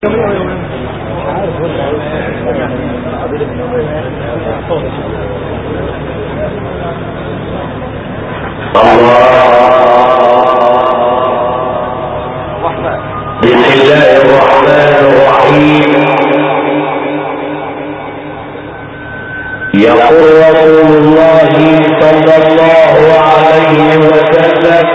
بسم الله الرحمن الرحيم. يقول رسول الله صلى الله عليه وسلم: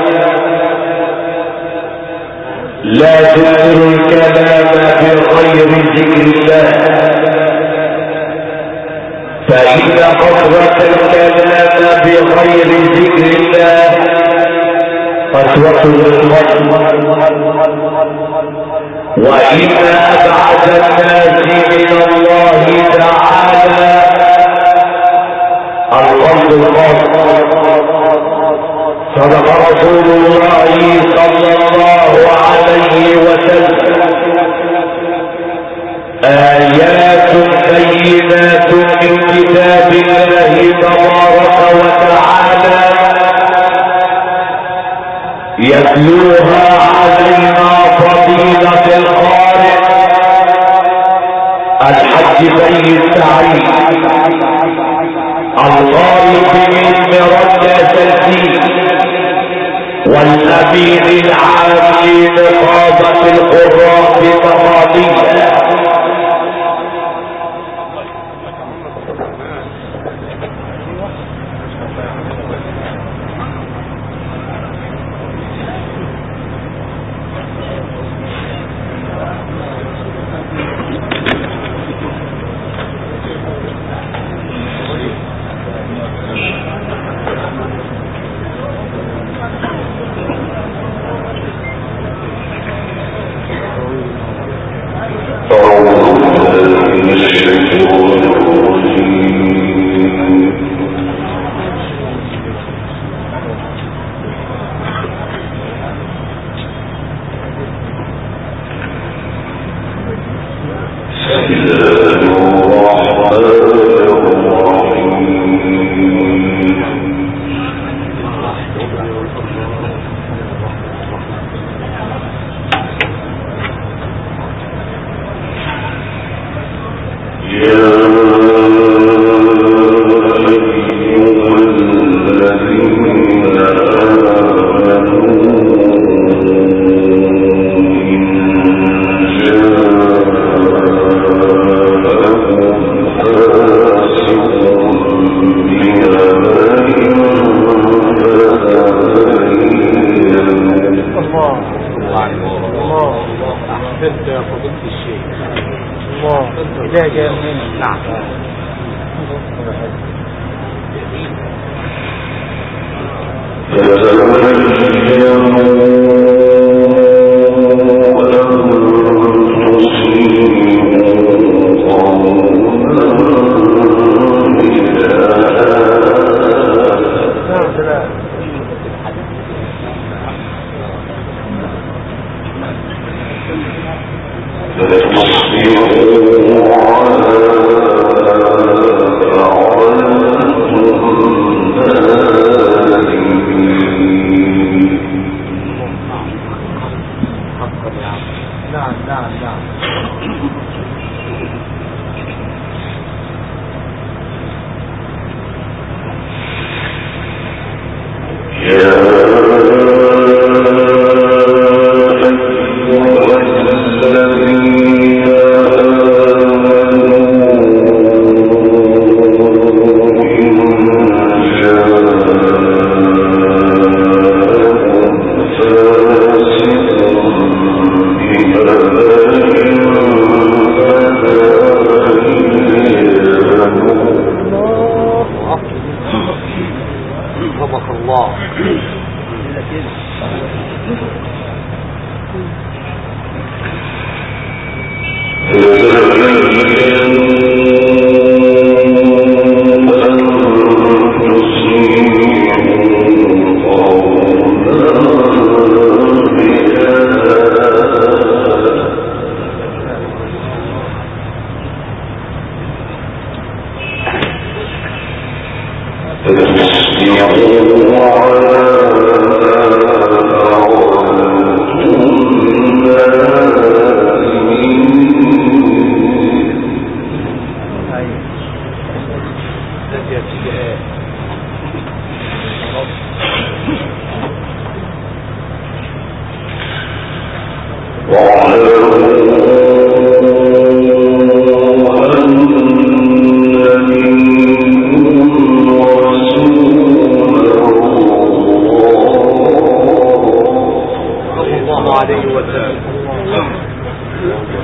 لا تكثروا الكلام بغير ذكر الله، فإن كثرة الكلام بغير ذكر الله قسوة للقلب، وإن أبعد الناس من الله تعالى القلب القاسي. صدق رسول الله صلى الله عليه وسلم: آيات بينات من كتاب الله تبارك وتعالى يتلوها علينا فضيلة القارئ الحج سيد سعيد القارئ من مرجة الدين والأمين العام لنقابة القراء بمقادير.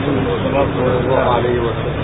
صلى الله عليه وسلم.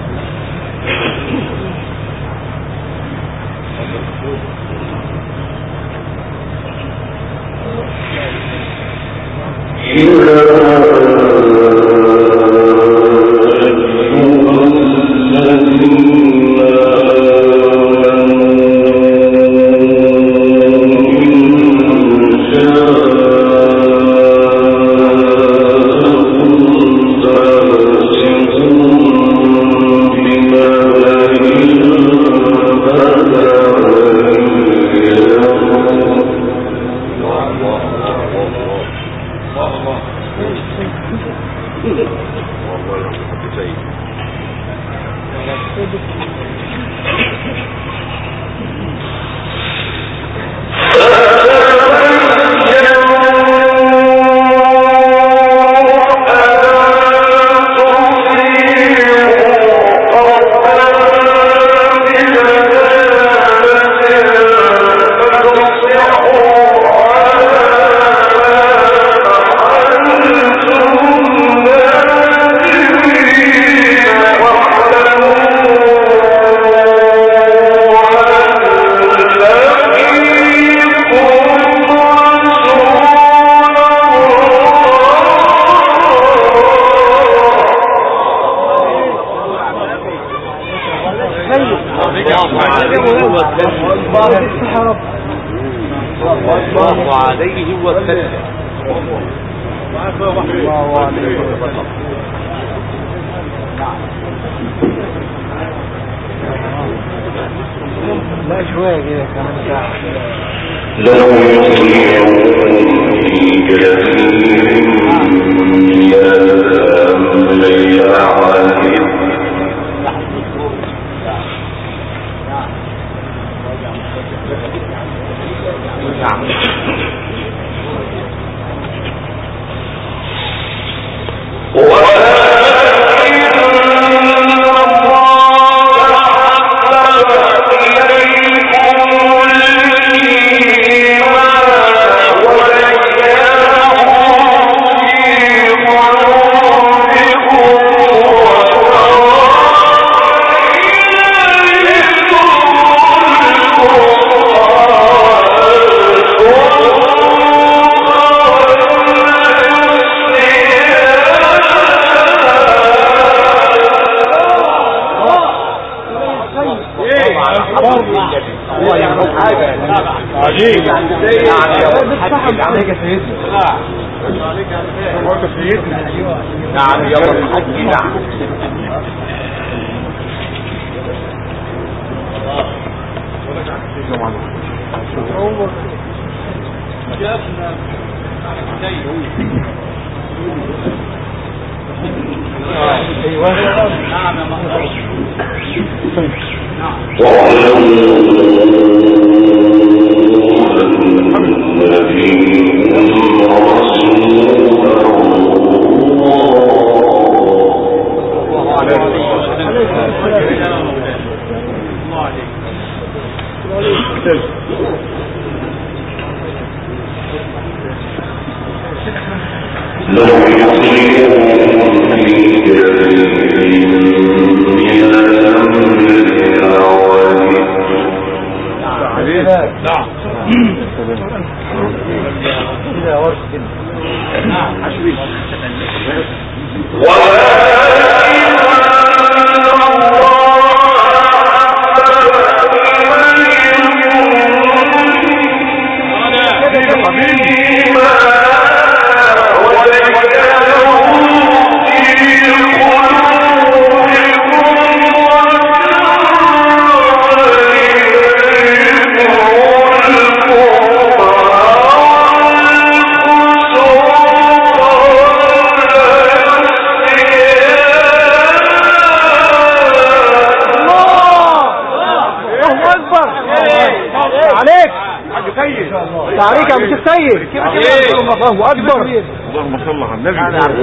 الله اكبر. اللهم صل على النبي.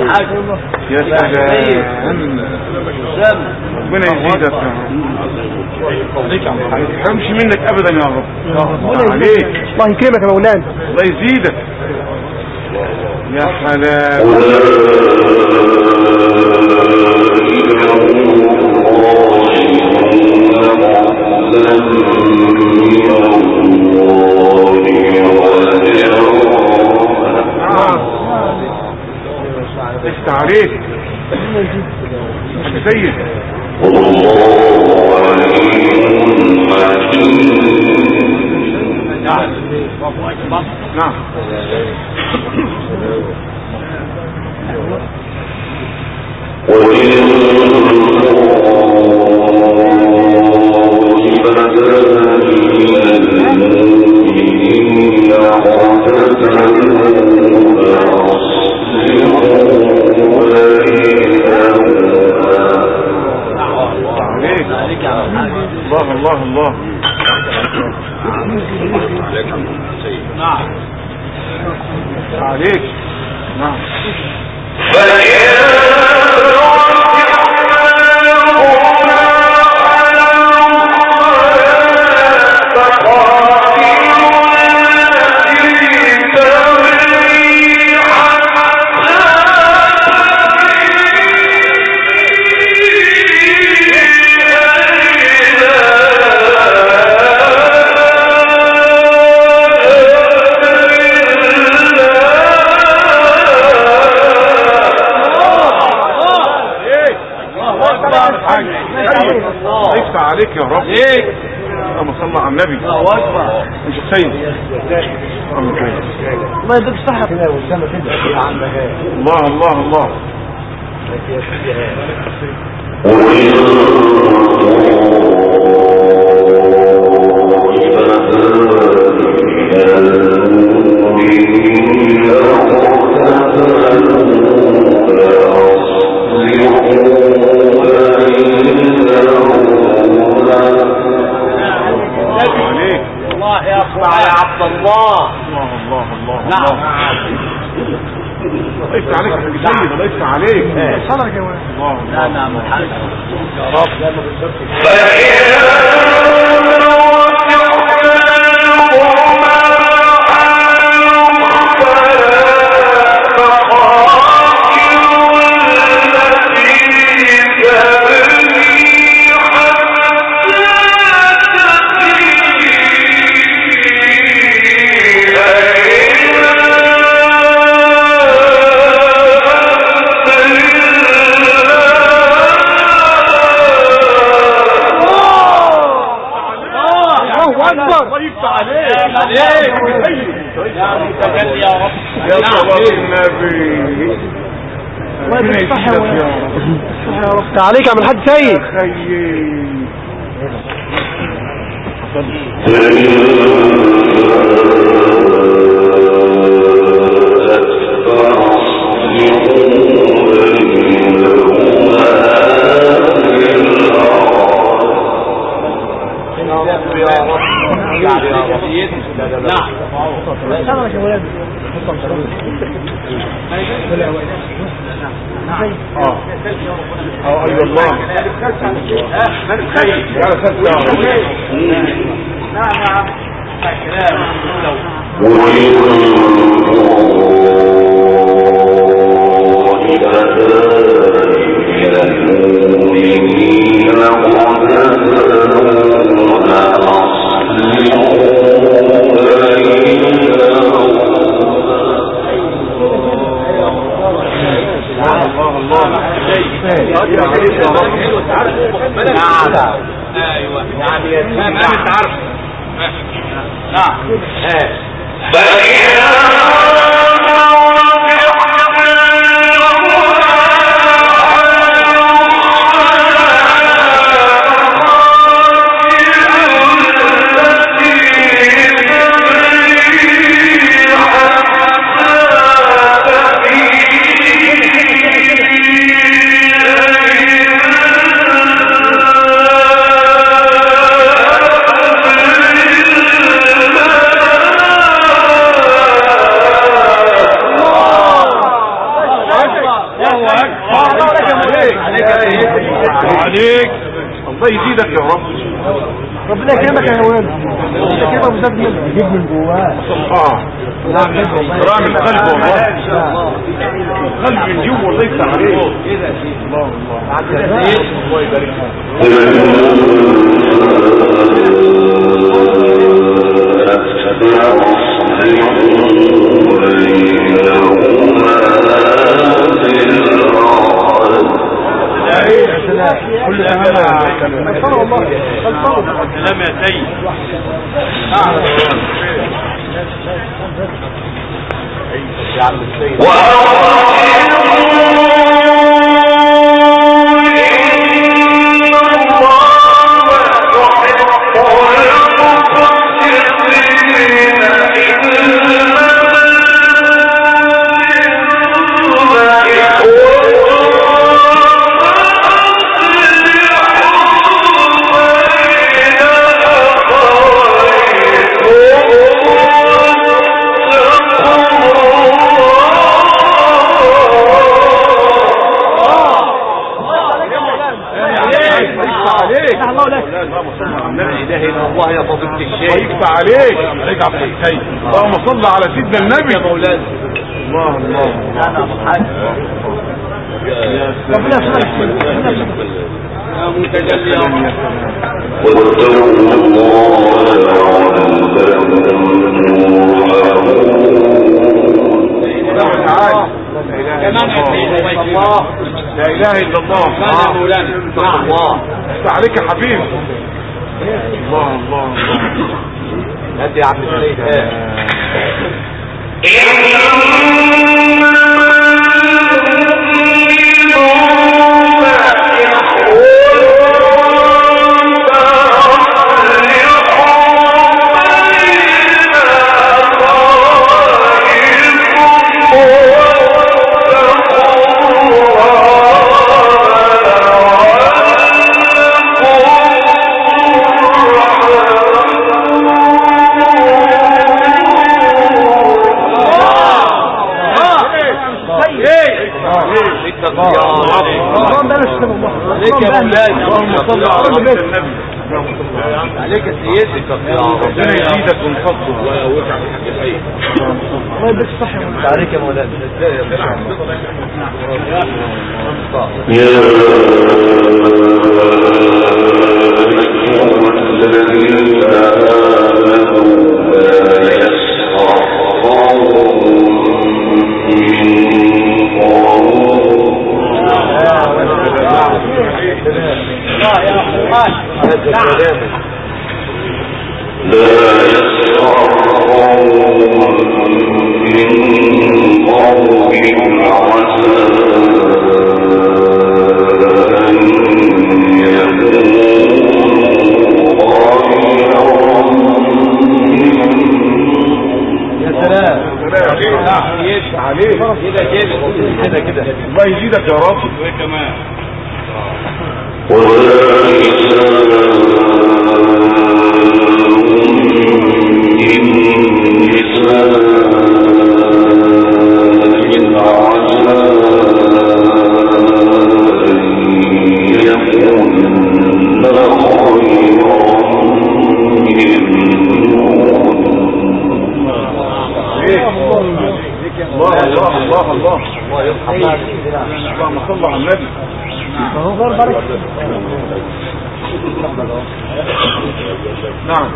يا سلام، ربنا يزيدك، ما يفهمش منك ابدا يا رب. عليك، الله يكرمك يا مولانا، الله يزيدك. يا سلام. سيد نعم الله الله نعم عليك نعم عليك يا رب اللهم صل على النبي الله اكبر مش سيد الله يديك صحة الله الله الله يا عبد الله الله الله الله نعم ليس عليك يا سيد ليس عليك صدرك يا ولد الله لا نعم يا رب عليك من حد سيد ايوه الله عليك الله يزيدك يا رب ربنا يكرمك يا ولد انت كده مزاد منك جيب من جواه نعم رامي القلب والله القلب من جوه والله يفتح عليك الله الله يبارك كل خلصان والله خلصان. سلام يا سيد. يا عم السيد الله يا فضيلة الشيخ يكفى عليك عبد الحسين. اللهم صل على سيدنا النبي يا مولانا. الله ربنا يسلمك. يا متجلي يا رب. واتقوا الله تعالى. كمان يا سيدي الله. لا اله الا الله. كمان يا مولانا. الله عليك يا حبيبي. الله الله هات يا عم السيد. عليك يا مولانا. اللهم صل على النبي. عليك يا سيدي. ربنا يزيدك من فضله ويوسع في خير. الله يديك الصحة يا مولانا. عليك يا مولانا. كده الله يزيدك يا رب. كمان اللهم صل على النبي. نعم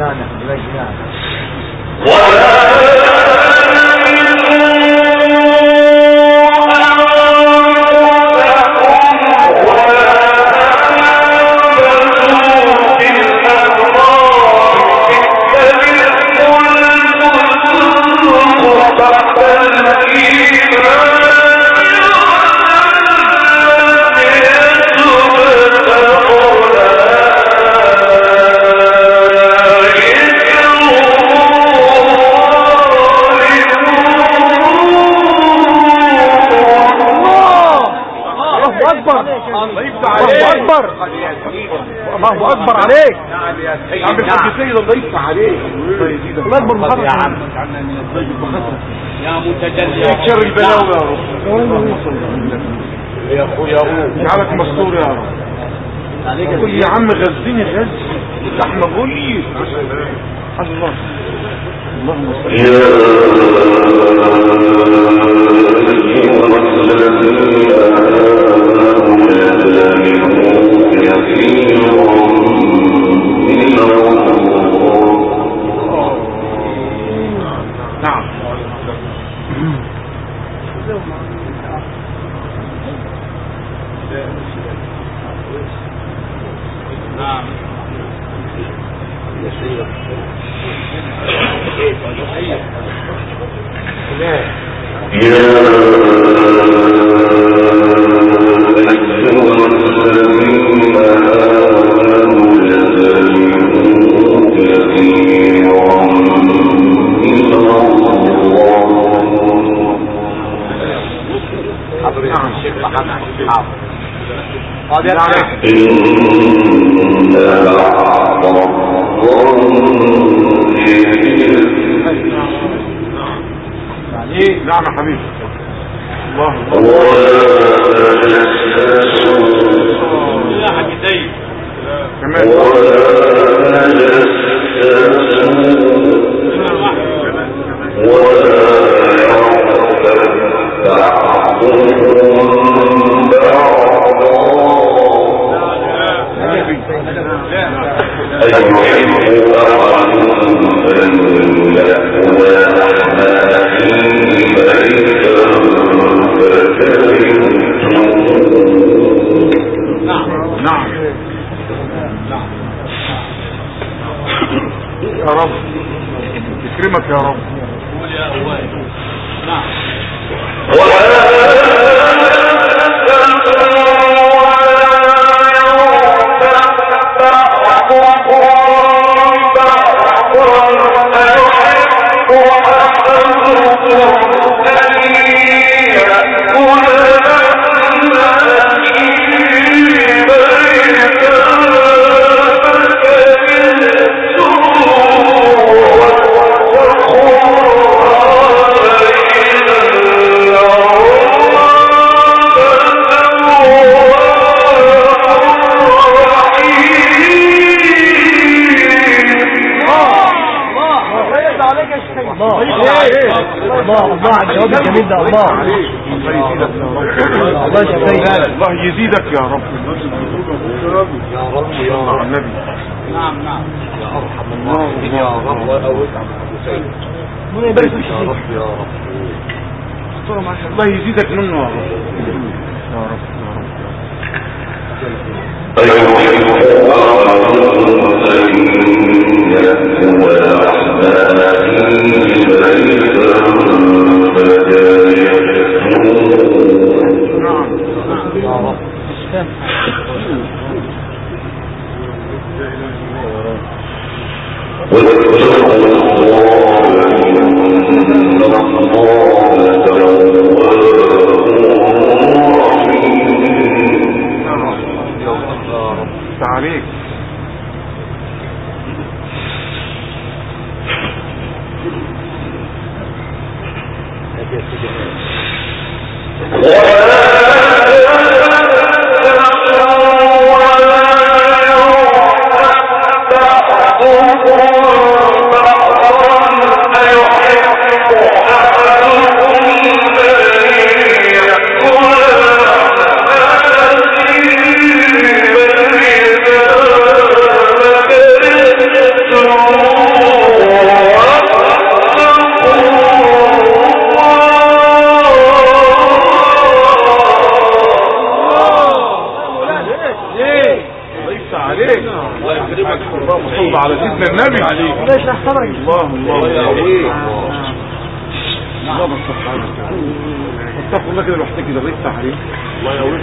الله اكبر عليك يا عم الحاج سيد. الله يفتح عليك. الله اكبر محمد يا عم. يا متجلي شر البلاوي يا رب. يا اخويا اجعلك مستور يا رب. قول يا عم غزني غز لحمه غلي. الله اللهم صل نعم. نعم يا حبيبي. الله يا حبيبي كمان يا رب يكرمك يا رب. قول يا أوائل. نعم. الله على الجواب الجميل ده. الله يزيدك يا رب. يا رب يا رب النبي. نعم نعم. يا ارحم الراحمين يا رب واوسع حسين. ربنا يبارك فيك يا رب يا رب. الله يزيدك منه يا رب. يا رب عليك. على سيدنا النبي عليه الله سبحانه اتقوا الله كده لوحدك كده الله يفتح عليك. الله يقويك.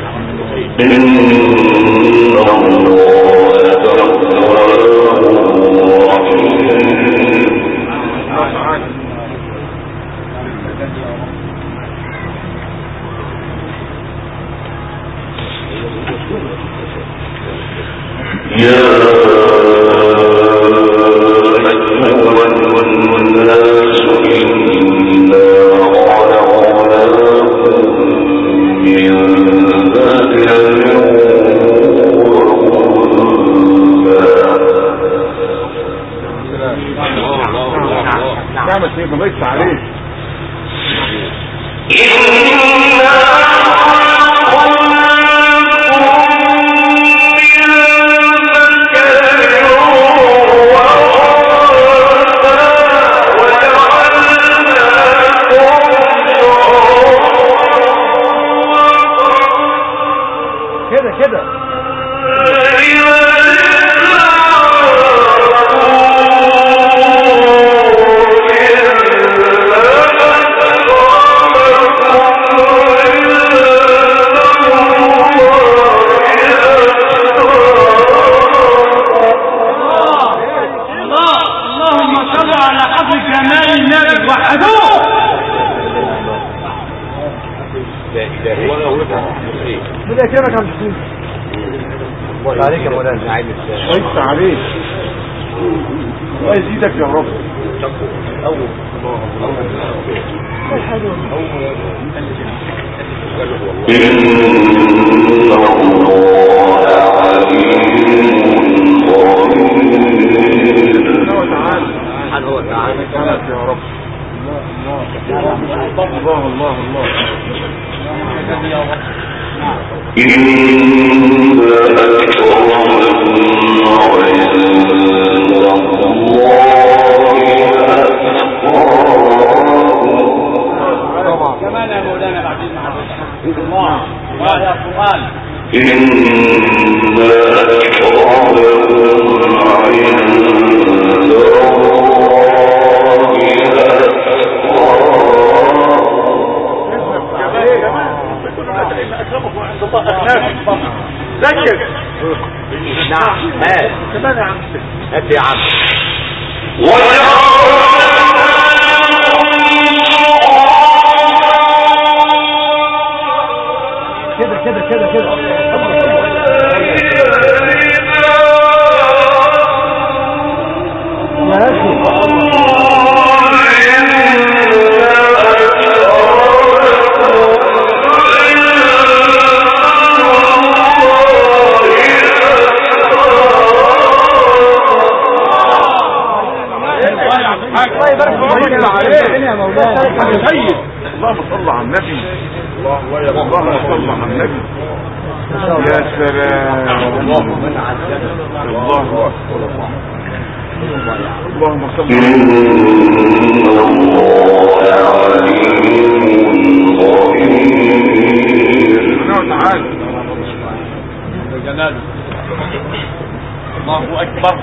بدأ كده كان حسين عليك يا مولانا ليس عليك الله يزيدك يا رب هو تعالى يا رب الله الله الله كمان يا مولانا العزيز الله يا قرآن ذكر نعم هات كمان يا عم هات يا عم كده كده كده كده اللهم صل على النبي اللهم صل على النبي يا سلام الله اكبر اللهم صل على تعالى جلاله الله اكبر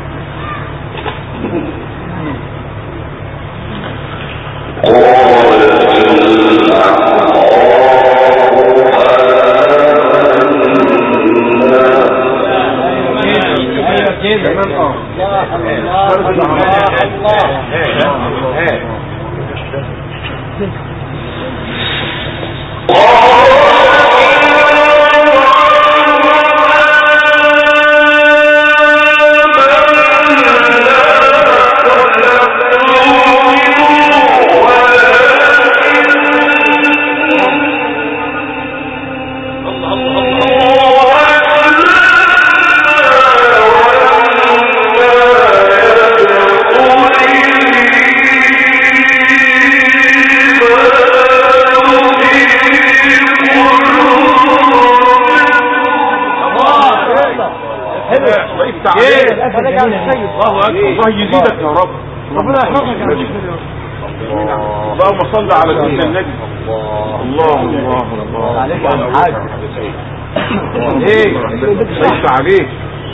الله يزيدك يا رب ربنا يحفظك يا رب اللهم صل على سيدنا النبي الله الله الله عليك يا حاج ايه ليس عليك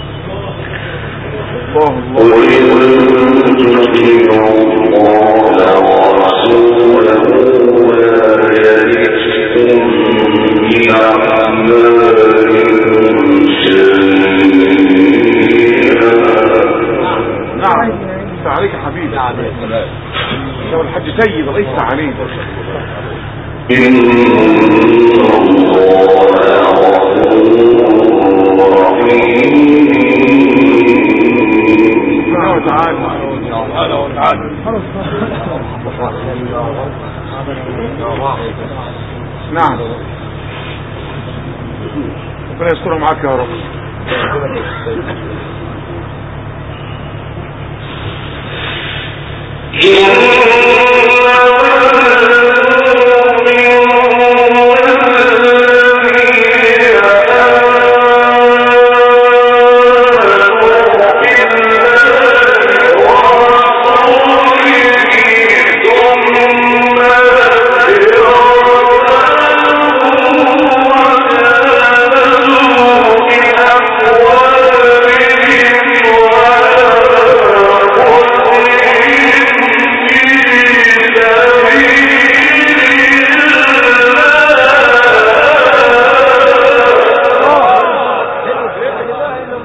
الله نعم ليس عليك يا حبيبي لو الحج سيد ليس عليك نعم ربنا يستر معاك يا رب وَأَنَّ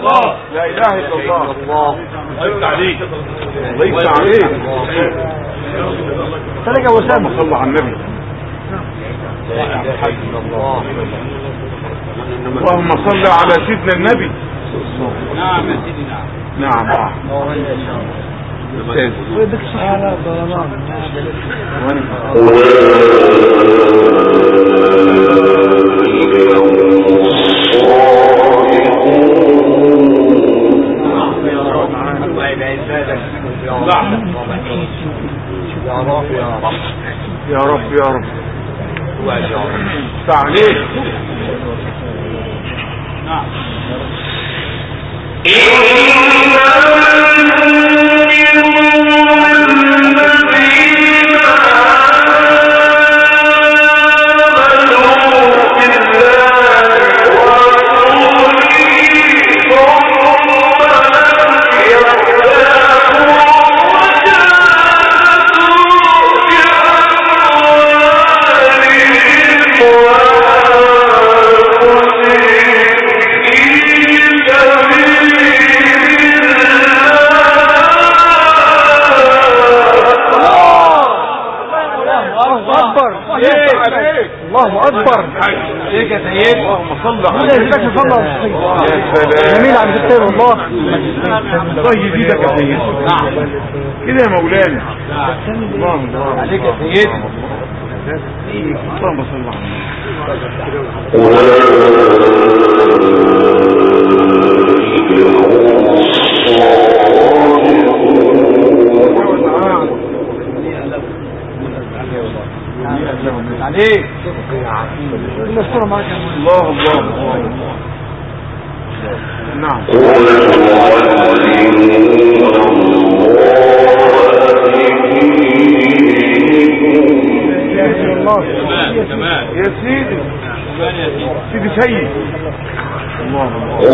الله لا اله الا الله الله عليك الله عليك تلاقي ابو اسامه صلى على النبي اللهم صل على سيدنا النبي. نعم يا سيدي نعم نعم ويدك الصحة ضرمان يا رب يا رب تعليق. نعم الله اكبر عليك يا سيد. اللهم صل على يزيدك يا سلام جميل عم تكتب والله الله يزيدك يا سيد. نعم كده يا مولانا. الله عليك يا سيد. اللهم صل على عليك الله الله نعم تمام يا سيدي سيدي سيد الله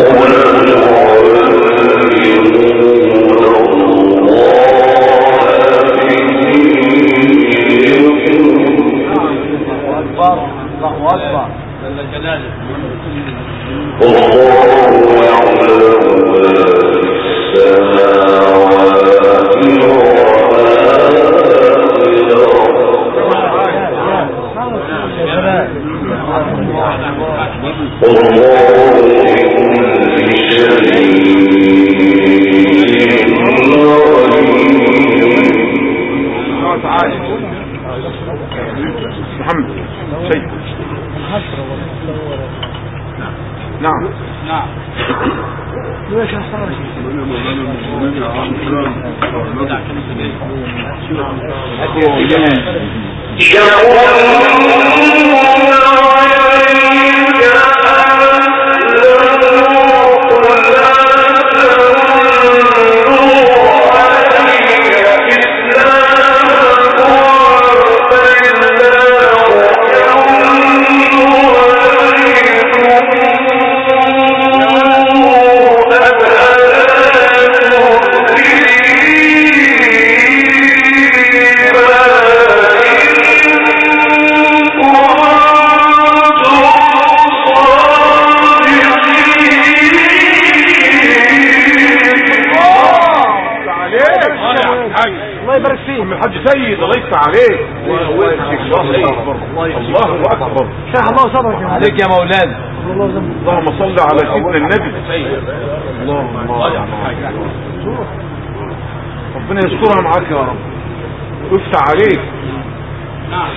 الله اكبر جل جلاله. محمد سيد. نعم نعم سيد الله يفتح عليك. الله اكبر الله اكبر. الله صبرك عليك يا مولانا. اللهم صل على سيدنا النبي. الله ربنا يذكرها معاك يا رب ويفتح عليك. نعم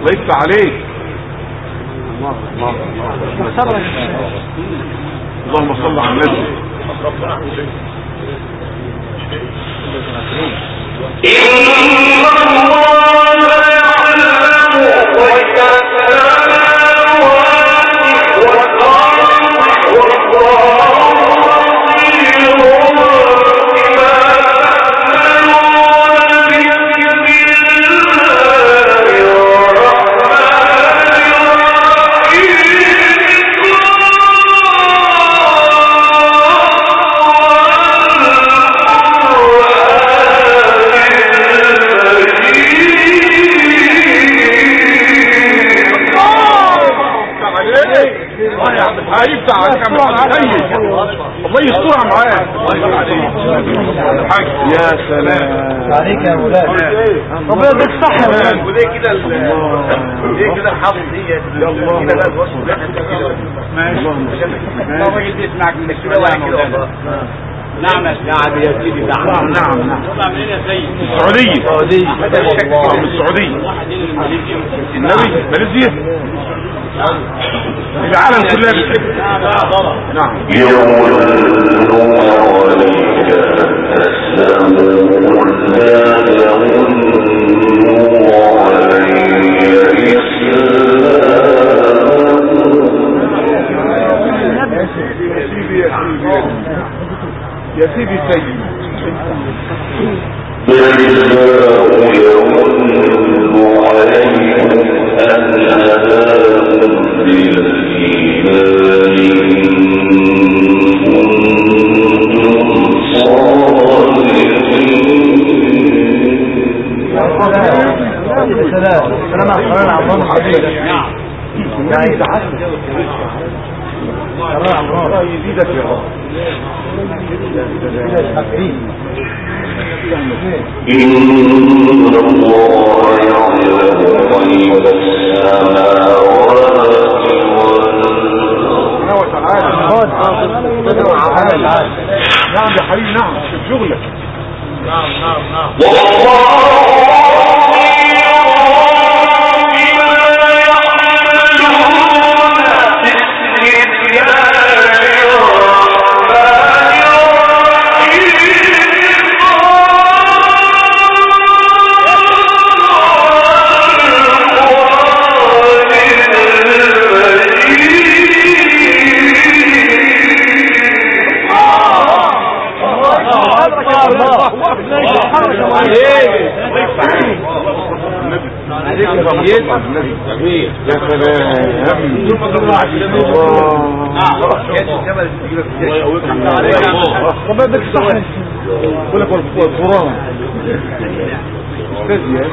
الله يفتح عليك. اللهم صل على النبي. هيفتح عليك يا الله يسترها معاك. يا سلام عليك يا مولانا. ربنا يديك الصحة يا مولانا. وليه كده ليه كده الحافظ دي كده بقى الوصف اللي احنا كده ماشي. الراجل دي يسمعك من كده ولا مولانا. نعم يا سيدي. نعم طلع منين يا سيدي؟ السعودية. النبي ماليزيا العالم كلها بتحب. نعم يوم عليك تسلمون لا يمن علي يا سيدي سيدي بل يمن عليكم أن هداكم بالإيمان كنتم الله يزيدك يا رب. إن الله يعلم غيب السماوات والأرض. نعم يا حبيبي نعم شوف شغلك. نعم ربنا يديك الصحة. بقول لك القرآن استاذ يا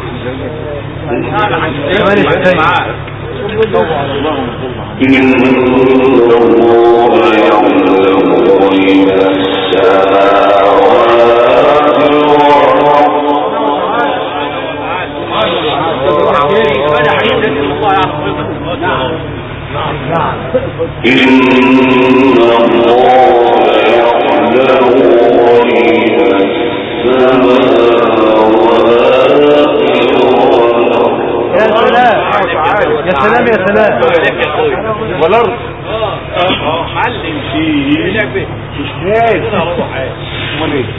إن الله يعلم غيب السماوات يا سلام يا سلام. والارض معلم فيه لعبه مش هاي امال ايه؟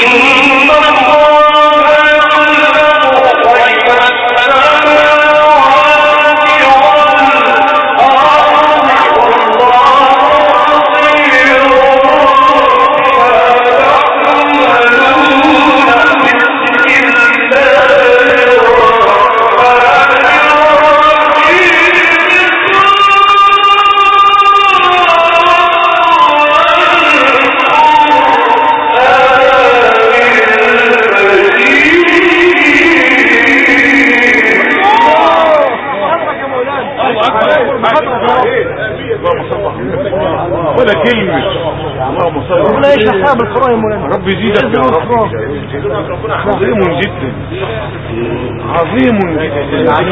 ولا كلمة. اللهم صل ربنا يشرح فيها بالقرآن يا مولانا. رب يزيدك يا رب. عظيم جدا عظيم جدا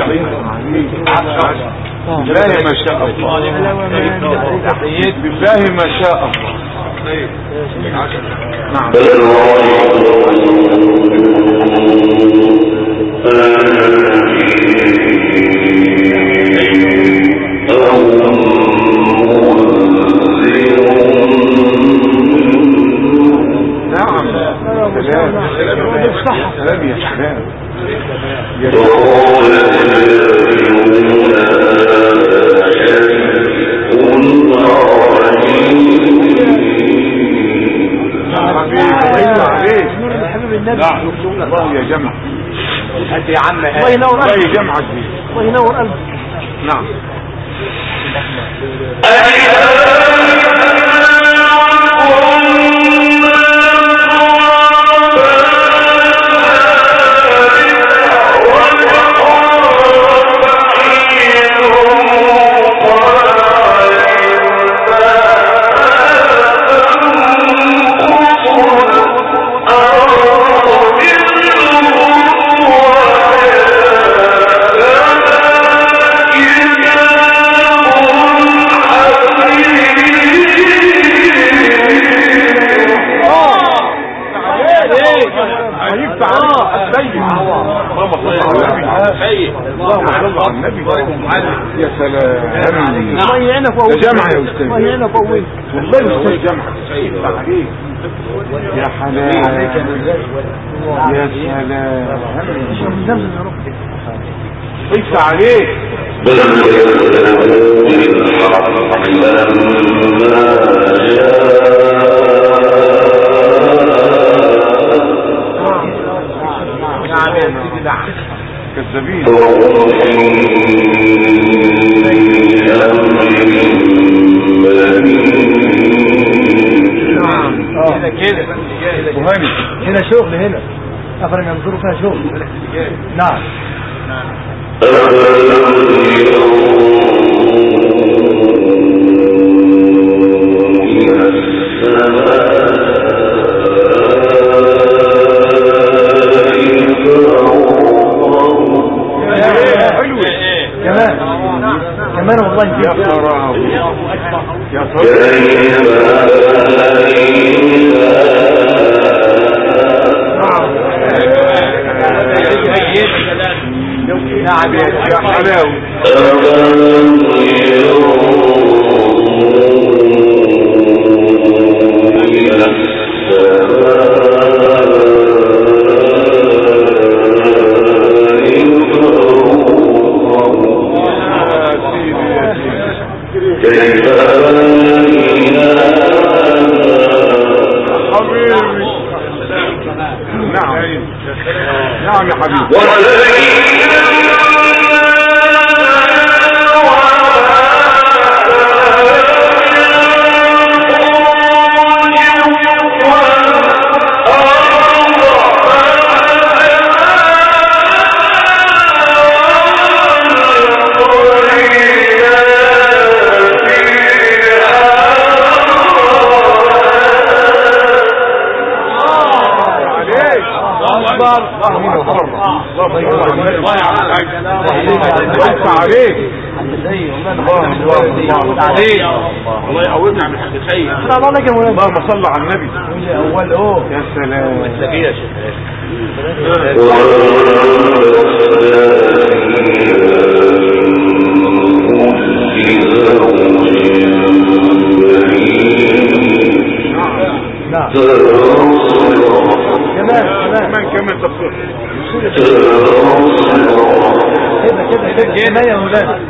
بالله ما شاء الله بالله ما شاء الله. نعم بل سلام يا سلام يا الله يا جمع انت يا عم الله ينور الله قلبك يجمعك الله ينور قلبك نعم يا سلام الله يعينك وقويك يا جمع يا استاذ الله يعينك وقويك والله يا استاذ جمع يا حلال يا سلام افتح عليك نعم يا سيدي نعم كذابين كده مهاني هنا شغل هنا افرج انظروا فيها شغل نعم كمان والله يا خراب يا نعم يا حلاوة نعم يا حبيبي الله يقومنا عن الحاج خير السلام عليكم يا مولانا اللهم صل على النبي اول يا سلام يا شيخ نعم كمان تفصيل كده كمان يا مولانا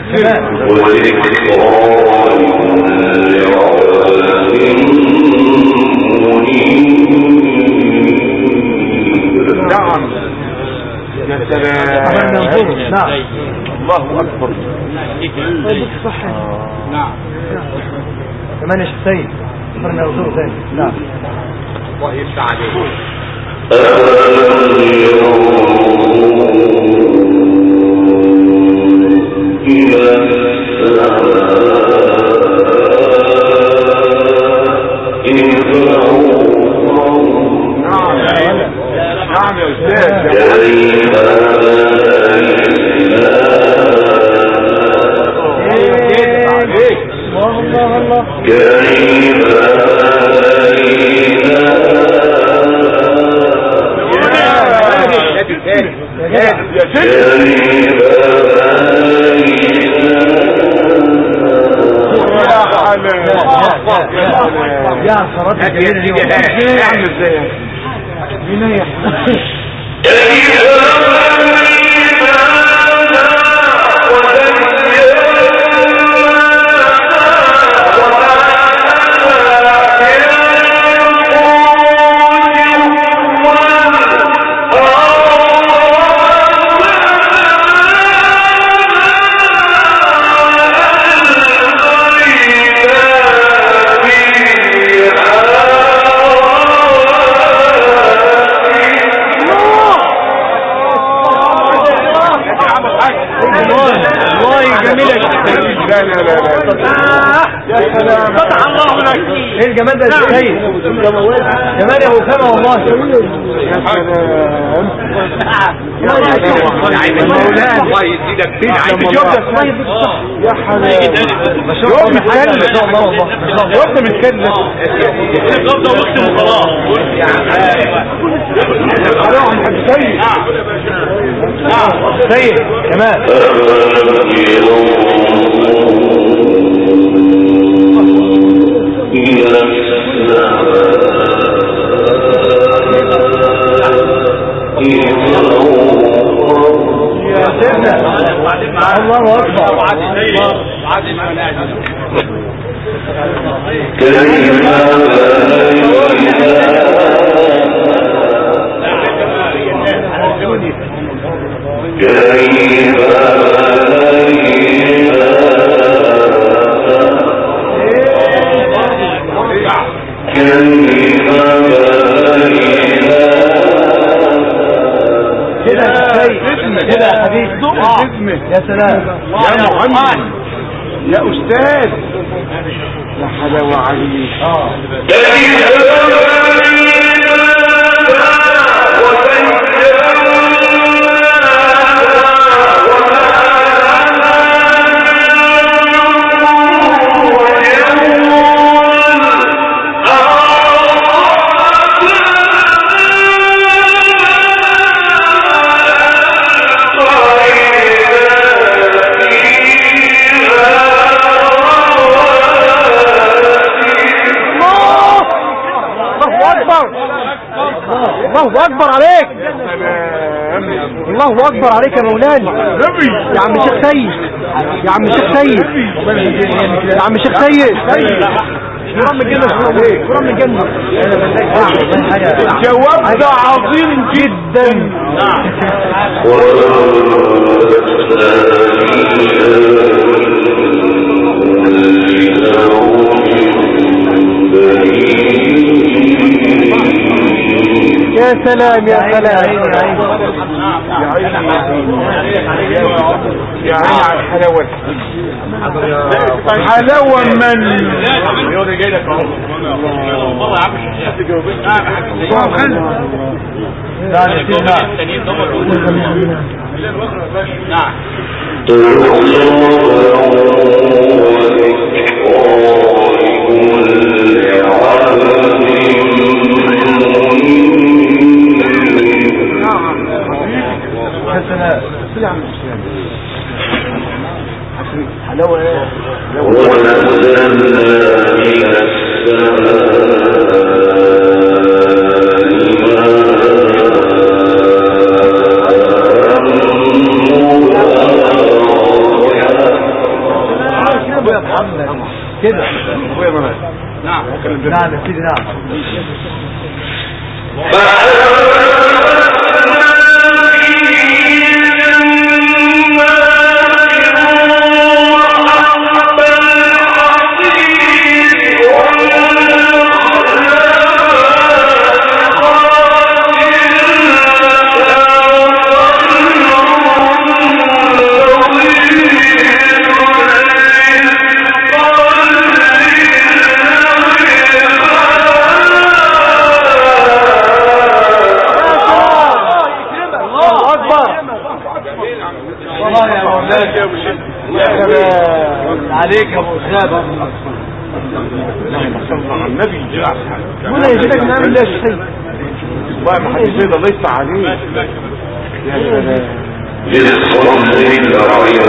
نعم يا سلام نعم الله اكبر صحيح نعم كمان يا شيخ سيد مرنا وزور ثاني نعم الله يفتح عليك نعم يا استاذ يا صراحة يا عم ازاي ينيح والله جميل يا شيخ. لا لا لا يا سلام فتح الله لك. ايه الجمال ده يا سيد؟ جمال يا ابو اسامه والله. يا سلام مولانا الله يزيدك يا حلال ما شاء الله متكلم. ما شاء الله والله. وقت متكلم الضبط وقت وخلاص. سيد كمان يا سيدنا الله اكبر. كده يا حبيبي. يا سلام يا محمد يا استاذ يا حلاوه عليك الله اكبر عليك. الله اكبر عليك يا مولانا. يا عم شيخ سيد. يا عم شيخ سيد. يا عم شيخ سيد. كرم الجنة. كرم الجنة. جواب ده عظيم جدا. يا سلام يا سلام. يا عيني على الحلاوة. حلاوة من جاي لك اهو والله يا عم نعم حلاوة ايه؟ ونزلنا من كده. نعم نعم يا سيدي نعم. عليك يا ابو اسامه. صلى النبي ربنا يزيدك نعمل ليه يا شيخ؟ والله ما حد يزيد الله يفتح عليك. يا سلام للصمد العيان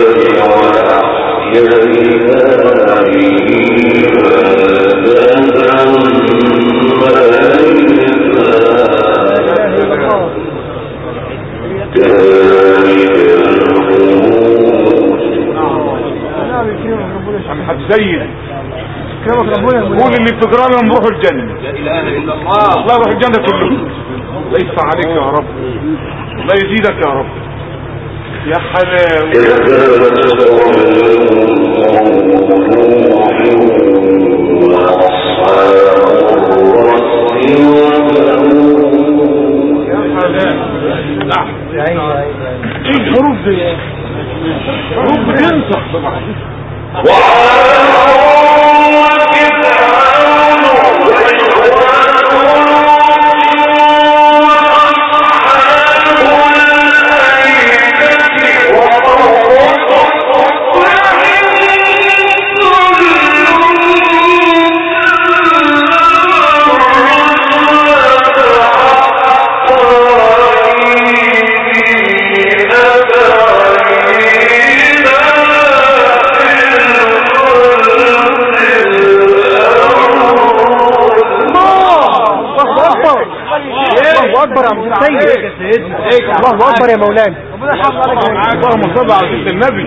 عم حد زيد كرمك ربنا. قول اللي بتقرا لهم روحوا الجنة. لا اله الا الله. الله يروح الجنة كلهم. الله يفتح عليك يا رب. الله يزيدك يا رب. يا حلاوة. يا حلاوة. الحروف دي حروف بتنصح طبعا. الله اكبر يا مولانا. اللهم صل على سيدنا النبي.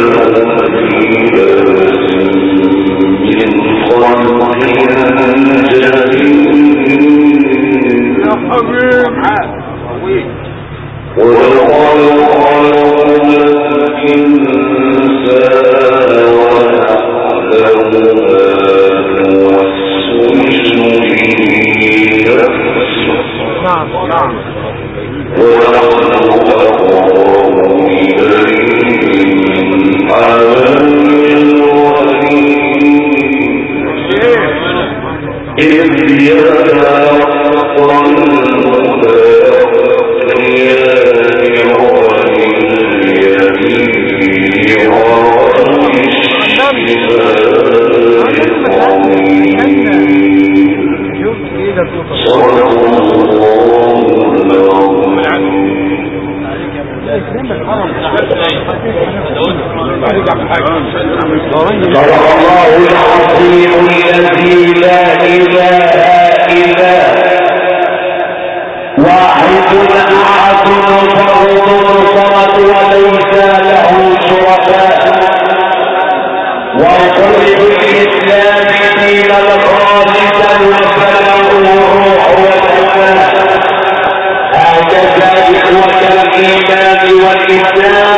يا حبيبي ولقد خلقنا الإنسان ونعلم ما توسوس به نفسه. نعم نعم. ونحن أقرب إليه من حبل الوريد إذ يتلقى المتلقيان عن اليمين وعن صدق الله العظيم الذي لا إله إلا واحد أحد فرد صمد وليس له شركاء وقل بالإسلام دين الخالصا وفله الروح والأمان. هكذا إخوة الإيمان والإسلام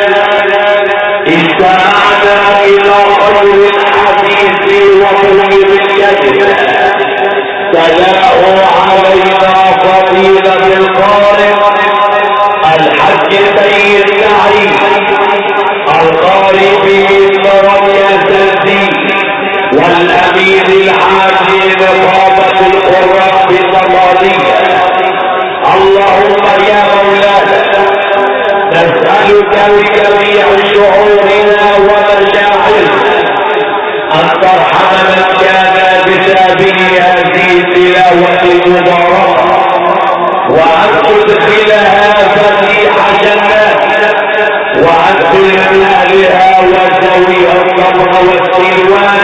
استمعنا إلى خير الحديث وطيب الكلمة تلاه علينا فضيلة القارئ الحج سيد سعيد القارئ بمنبر التنزيل والأمير الحاجي نقابة القراء بالصمالية. اللهم يا مولانا نسألك بجميع شعورنا ومشاعرنا أن ترحم من كان بسبيل هذه التلاوة المباركة وأن تدخلها فسيح جنات وأن من أهلها وذويها الصبر والسلوان